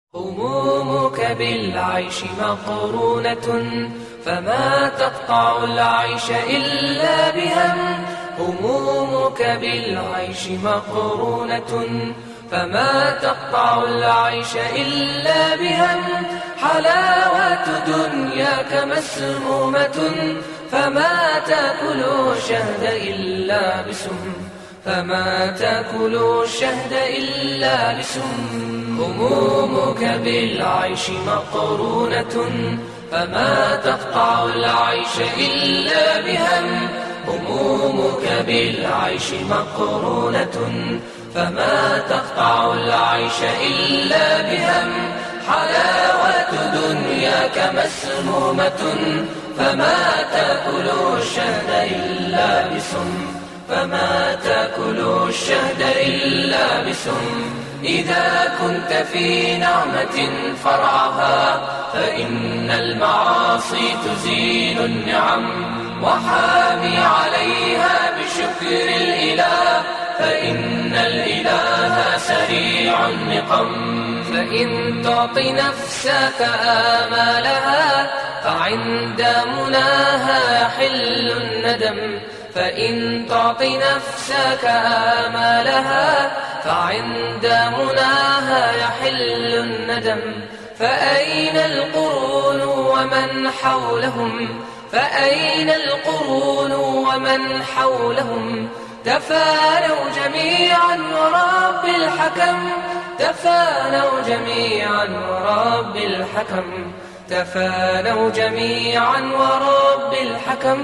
همومك بالعيش مقرونة، فما تقطع العيش إلا بهم. همومك بالعيش مقرونة، فما تقطع العيش إلا بهم. حلاوة دنياك مسمومة، فما تأكل الشهد إلا بسم. فما تأكل الشهد إلا بسم. همومك بالعيش مقرونة، فما تقطع العيش إلا بهم. همومك بالعيش مقرونة، فما تقطع العيش إلا بهم. حلاوة دنياك مسمومة، فما تأكل الشهد إلا بسم. فما تأكل الشهد إلا بسم. إذا كنت في نعمة فرعها، فإن المعاصي تزيل النعم. وحامي عليها بشكر الإله، فإن الإله سريع النقم. فإن تعطي نفسك آمالها، فعند مناها يحل الندم. فإن تعطي نفسك آمالها، فعند مناها يحل الندم. فأين القرون ومن حولهم؟ فأين القرون ومن حولهم؟ تفانوا جميعا ورب الحكم. تفانوا جميعا ورب الحكم. تفانوا جميعا ورب الحكم.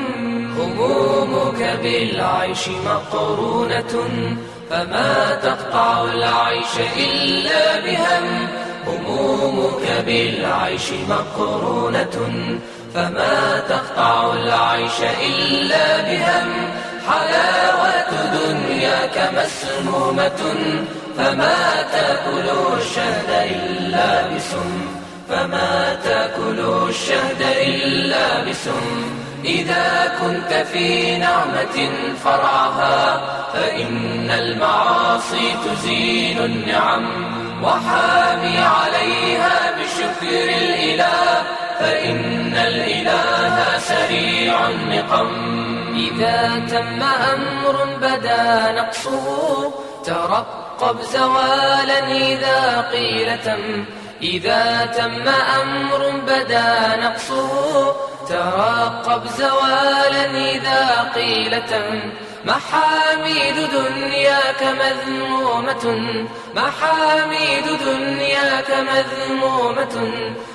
همومك بالعيش مقرونة، فما تقطع العيش إلا بهم. همومك بالعيش مقرونة، فما تقطع العيش إلا بهم. حلاوة دنياك مسمومة، فما تأكل الشهد إلا بسم. فما تأكل الشهد إلا بسم. إذا كنت في نعمة فرعها، فإن المعاصي تزيل النعم. وحامي عليها بشكر الإله، فإن الإله سريع النقم. إذا تم أمر بدا نقصه، ترقب زوالا إذا قيل تم. إذا تم أمر بدا نقصه، ترقب زوالا إذا قيل تم. محاميد دنياك مذمومة. محاميد دنياك مذمومة،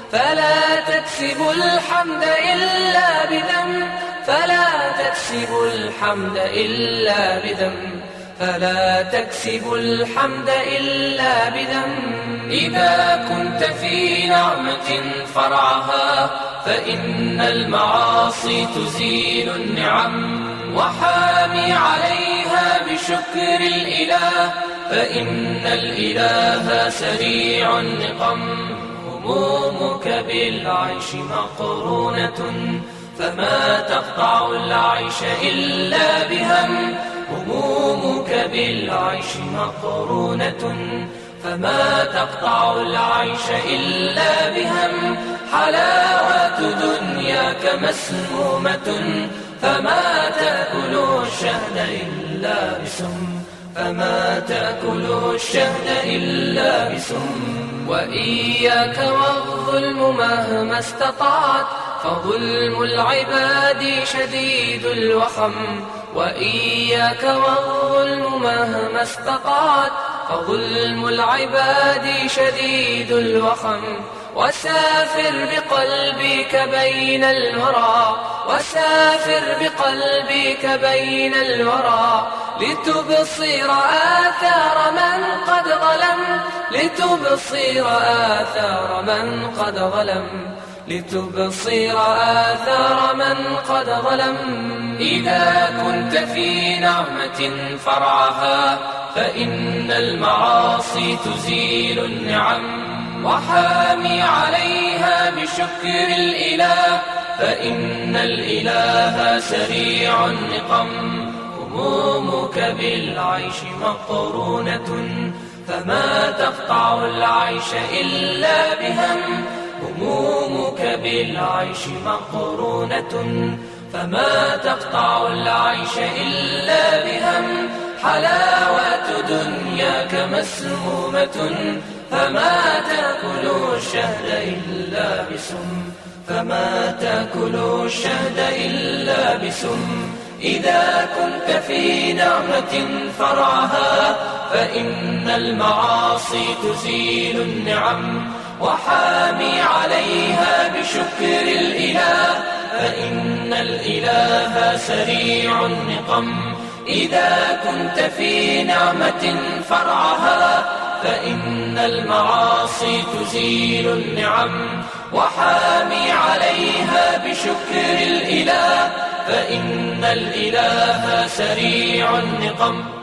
فلا تكسب الحمد إلا بذنب. فلا تكسب الحمد إلا بذنب. فلا تكسب الحمد إلا بذنب. إذا كنت في نعمة فرعها، فإن المعاصي تزيل النعم. وحامي عليها بشكر الإله، فإن الإله سريع النقم. همومك بالعيش مقرونة، فما تقطع العيش إلا بهم. همومك بالعيش مقرونة، فما تقطع العيش إلا بهم. حلاوة دنياك مسمومة، فما تأكل الشهد إلا بسم. فما تأكل الشهد إلا بسم. وإياك والظلم مهما استطعت، فظلم العباد شديد الوخم. وإياك والظلم مهما استطعت، فظلم العباد شديد الوخم. وسافر بقلبك بين الورى. وسافر بقلبك بين الورى، لتبصر آثار من قد ظلم. لتبصر آثار من قد ظلم. لتبصر آثار من قد ظلم. إذا كنت في نعمة فرعها، فإن المعاصي تزيل النعم. وحامي عليها بشكر الإله، فإن الإله سريع النقم. همومك بالعيش مقرونة، فما تقطع العيش إلا بهم. همومك بالعيش مقرونة فما تقطع العيش إلا بهم. حلاوة دنياك مسمومة فما تأكل الشهد إلا بسم. فما تأكل الشهد إلا بسم. إذا كنت في نعمة فرعها فإن المعاصي تزيل النعم. وحامي عليها بشكر الإله فإن الإله سريع النقم. إذا كنت في نعمة فرعها فإن المعاصي تزيل النعم. وحامي عليها بشكر الإله فإن الإله سريع النقم.